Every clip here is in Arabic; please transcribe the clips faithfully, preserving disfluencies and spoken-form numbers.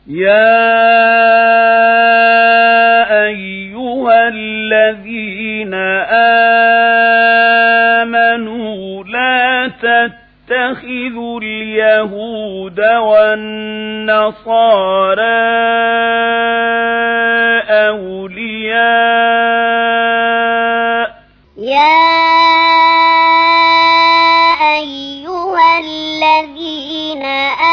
يا أيها الذين آمنوا لا تتخذوا اليهود والنصارى أولياء يا أيها الذين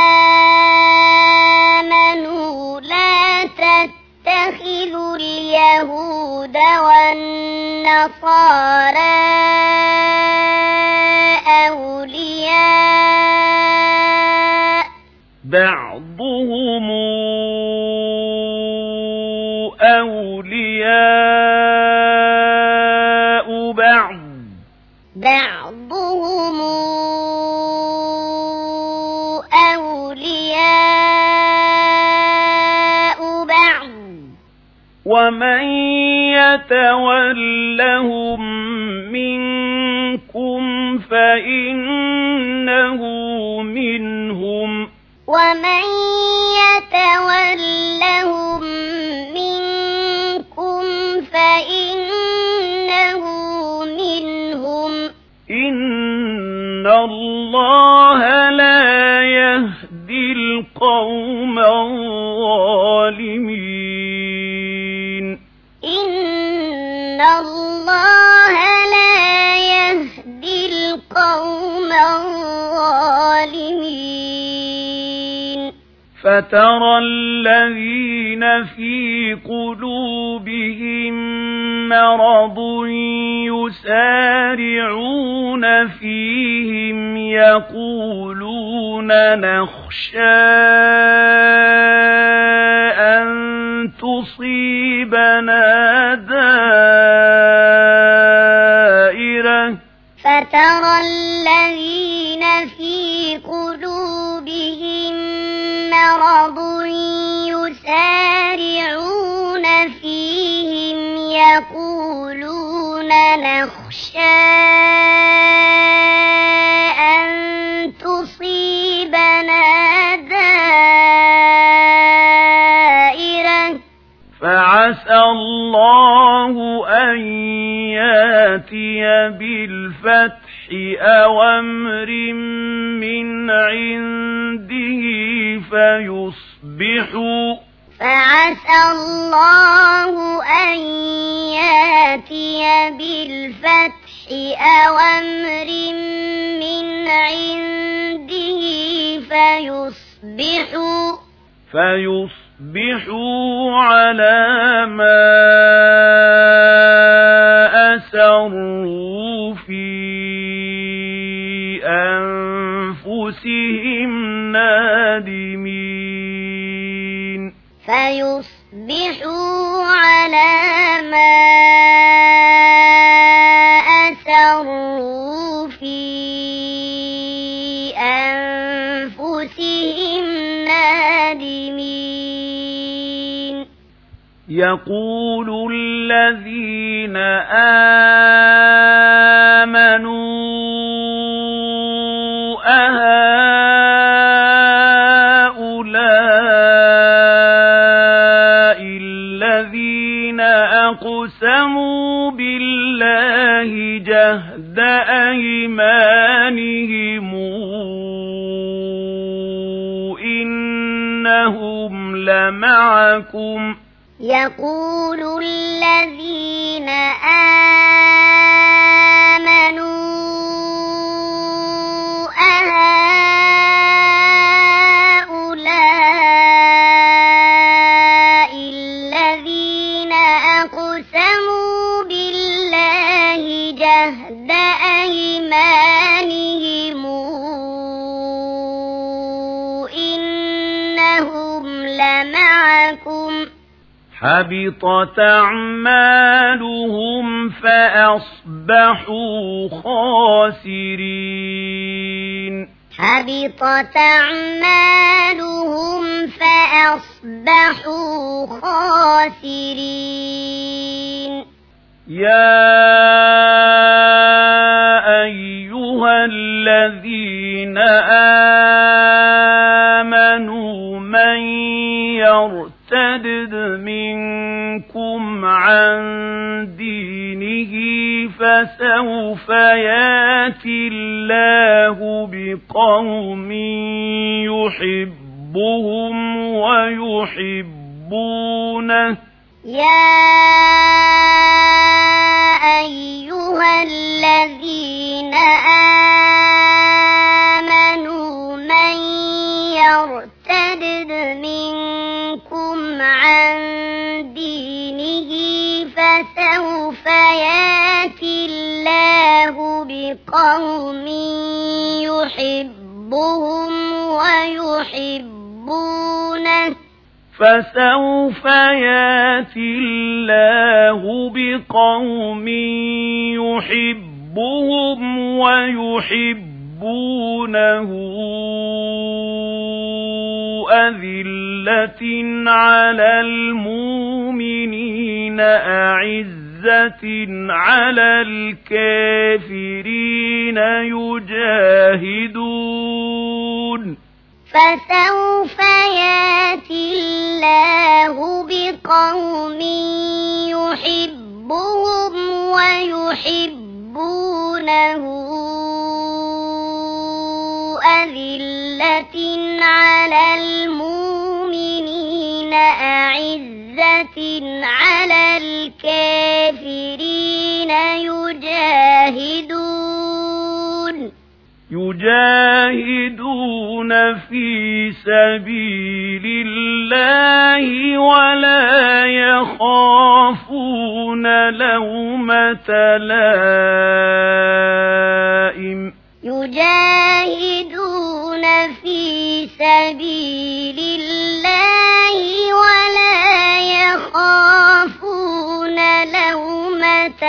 آمنوا لا تتخذوا اليهود والنصارى أولياء بعضهم أولياء بعض بعضهم أولياء بعض ومن يتولهم منكم فإنه منهم ومن يتولهم منكم فإنه منهم إن الله لا يهدي القوم الظالمين إن الله لا يهدي القوم الظالمين فترى الذين في قلوبهم مرض يسارعون فيهم يقولون نخشى أن تصيبنا دائرة فترى الذين في قلوبهم مرض يسارعون فيهم يقولون نخشى أن تصيبنا دائرة فعسى الله أن ياتي بالفتح أو أمر من عنده فيصبحوا فعسى الله أن ياتي بالفتح أو أمر من عنده فيصبحوا فيصبحوا على ما أسروا في أنفسهم نادمين فيصبحوا على ما أسروا في أنفسهم نادمين يقول الذين آمنوا أهؤلاء الذين أقسموا بالله جهد أيمانهم إنهم لمعكم يقول الذين آمنوا أهؤلاء الذين أقسموا بالله جهد أيمانهم إنهم لمعكم حبطت أعمالهم فأصبحوا خاسرين حبطت أعمالهم فأصبحوا خاسرين يا أيها الذين آمنوا من يرتدد منكم عن دينه فسوف يأتي الله بقوم يحبهم ويحبونه يا أيها الذين آمنوا من يرتدد منكم عن دينه فسوف يأتي الله بقوم يحبهم ويحبونه فسوف يأتي الله بقوم يحبهم ويحبونه أذلة على المؤمنين أعزة على الكافرين يجاهدون فسوف يأتي الله بقوم يحبهم ويحبونه أذلة على المؤمنين أعزة على الكافرين يجاهدون يجاهدون في سبيل الله ولا يخافون لومة لائم يجاهدون في سبيل الله ولا يخافون لومة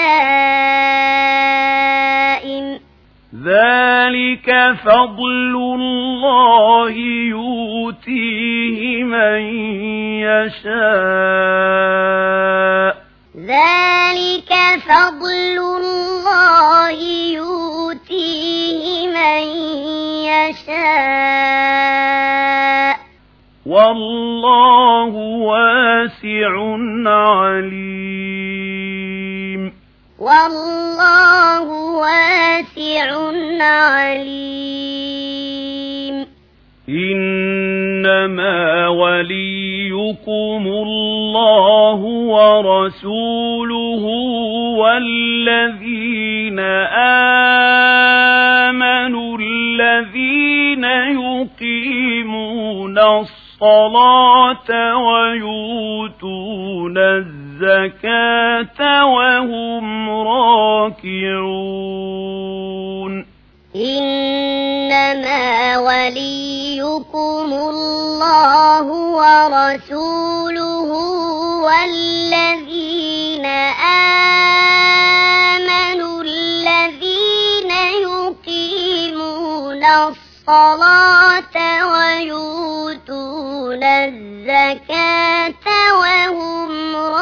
لائم ذلك فضل الله يؤتيه من يشاء ذلك فضل الله يؤتيه من يشاء والله واسع عليم والله واسع عليم إنما وليكم الله ورسوله والذين آمنوا الذين يقيمون الصلاة ويؤتون الزكاة وهم راكعون إنما وليكم الله ورسوله والذين آمنوا الذين يقيمون الصلاة ويؤتون الزكاة وهم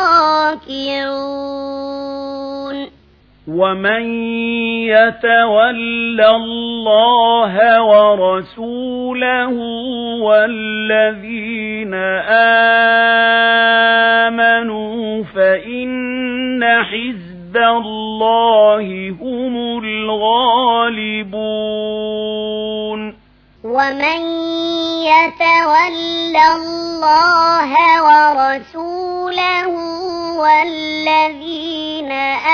راكعون ومن يتول الله ورسوله والذين آمنوا فإن حزب الله هم الغالبون ومن يتول الله ورسوله والذين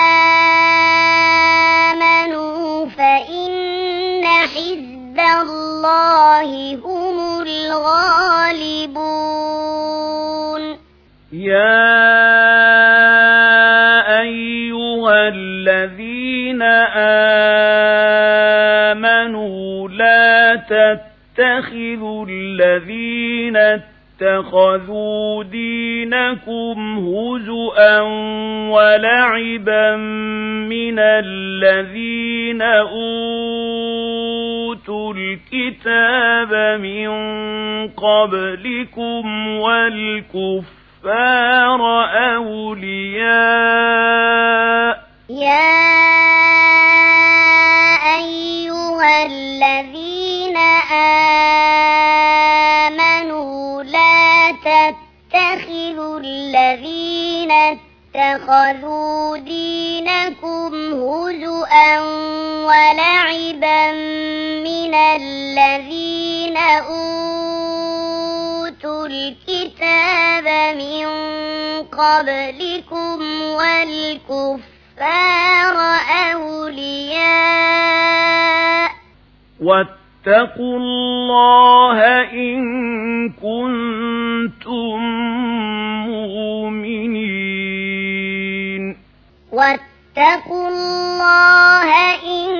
آمنوا فإن حزب الله هم الغالبون يا أيها الذين آمنوا لا تتخذوا الذين اتخذوا دينكم هزؤا ولعبا من الذين أوتوا الكتاب من قبلكم والكفار أولياء يا أيها الذين آمنوا لا تتخذوا الذين اتخذوا دينكم هزؤا ولعبا من الذين أوتوا الكتاب من قبلكم والكفار أولياء واتقوا الله إن كنتم مؤمنين واتقوا الله إن